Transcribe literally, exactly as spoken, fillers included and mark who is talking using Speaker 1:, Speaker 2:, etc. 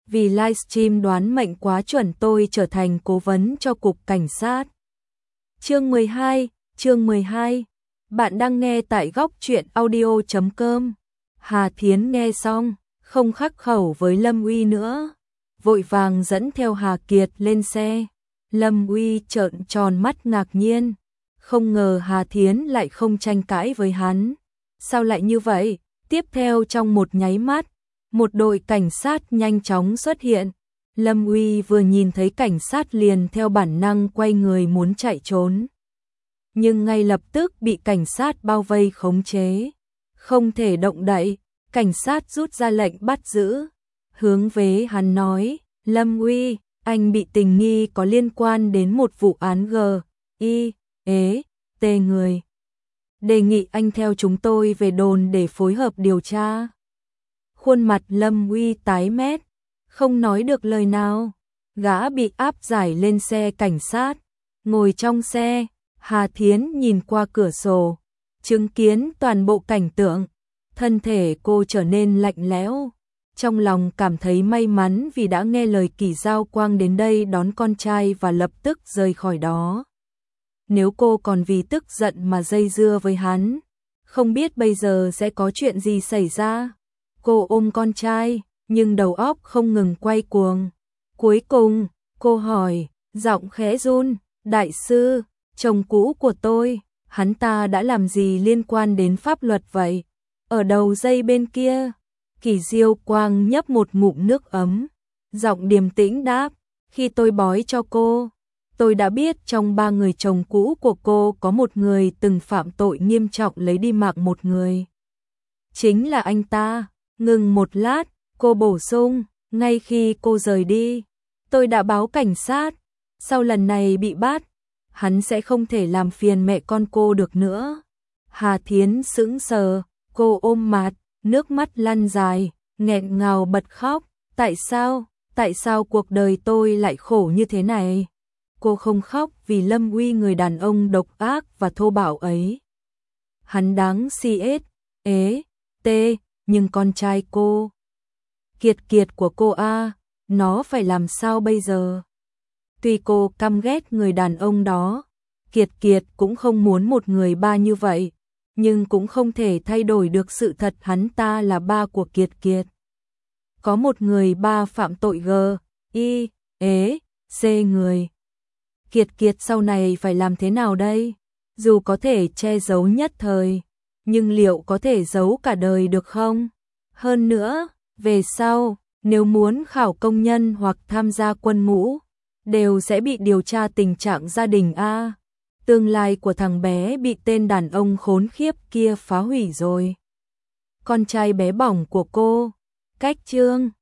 Speaker 1: vì livestream đoán mệnh quá chuẩn tôi trở thành cố vấn cho cục cảnh sát. Chương mười hai, chương mười hai. Bạn đang nghe tại góc truyện audio chấm com. Hà Thiến nghe xong, không khắc khẩu với Lâm Uy nữa, vội vàng dẫn theo Hà Kiệt lên xe. Lâm Uy trợn tròn mắt ngạc nhiên, không ngờ Hà Thiến lại không tranh cãi với hắn. Sao lại như vậy? Tiếp theo trong một nháy mắt, một đội cảnh sát nhanh chóng xuất hiện. Lâm Uy vừa nhìn thấy cảnh sát liền theo bản năng quay người muốn chạy trốn, nhưng ngay lập tức bị cảnh sát bao vây khống chế, không thể động đậy. Cảnh sát rút ra lệnh bắt giữ, hướng về hắn nói: Lâm Uy, anh bị tình nghi có liên quan đến một vụ án G I ế T người. Đề nghị anh theo chúng tôi về đồn để phối hợp điều tra. Khuôn mặt Lâm Uy tái mét, không nói được lời nào. Gã bị áp giải lên xe cảnh sát. Ngồi trong xe, Hà Thiến nhìn qua cửa sổ, chứng kiến toàn bộ cảnh tượng. Thân thể cô trở nên lạnh lẽo, trong lòng cảm thấy may mắn vì đã nghe lời Kỷ Giao Quang đến đây đón con trai và lập tức rời khỏi đó. Nếu cô còn vì tức giận mà dây dưa với hắn, không biết bây giờ sẽ có chuyện gì xảy ra. Cô ôm con trai, nhưng đầu óc không ngừng quay cuồng. Cuối cùng, cô hỏi, giọng khẽ run: đại sư, chồng cũ của tôi, hắn ta đã làm gì liên quan đến pháp luật vậy? Ở đầu dây bên kia, Kỷ Diêu Quang nhấp một ngụm nước ấm, giọng điềm tĩnh đáp: khi tôi bói cho cô, tôi đã biết trong ba người chồng cũ của cô có một người từng phạm tội nghiêm trọng lấy đi mạng một người. Chính là anh ta. Ngừng một lát, cô bổ sung: ngay khi cô rời đi, tôi đã báo cảnh sát. Sau lần này bị bắt, hắn sẽ không thể làm phiền mẹ con cô được nữa. Hà Thiến sững sờ, cô ôm mặt, nước mắt lăn dài, nghẹn ngào bật khóc. Tại sao, tại sao cuộc đời tôi lại khổ như thế này? Cô không khóc vì Lâm Uy người đàn ông độc ác và thô bạo ấy. Hắn đáng si ết, ế, tê, nhưng con trai cô, Kiệt Kiệt của cô a, nó phải làm sao bây giờ? Tuy cô căm ghét người đàn ông đó, Kiệt Kiệt cũng không muốn một người ba như vậy, nhưng cũng không thể thay đổi được sự thật hắn ta là ba của Kiệt Kiệt. Có một người ba phạm tội G I ế C người. Kiệt Kiệt sau này phải làm thế nào đây? Dù có thể che giấu nhất thời, nhưng liệu có thể giấu cả đời được không? Hơn nữa, về sau, nếu muốn khảo công nhân hoặc tham gia quân ngũ, đều sẽ bị điều tra tình trạng gia đình a. Tương lai của thằng bé bị tên đàn ông khốn khiếp kia phá hủy rồi. Con trai bé bỏng của cô, cách chương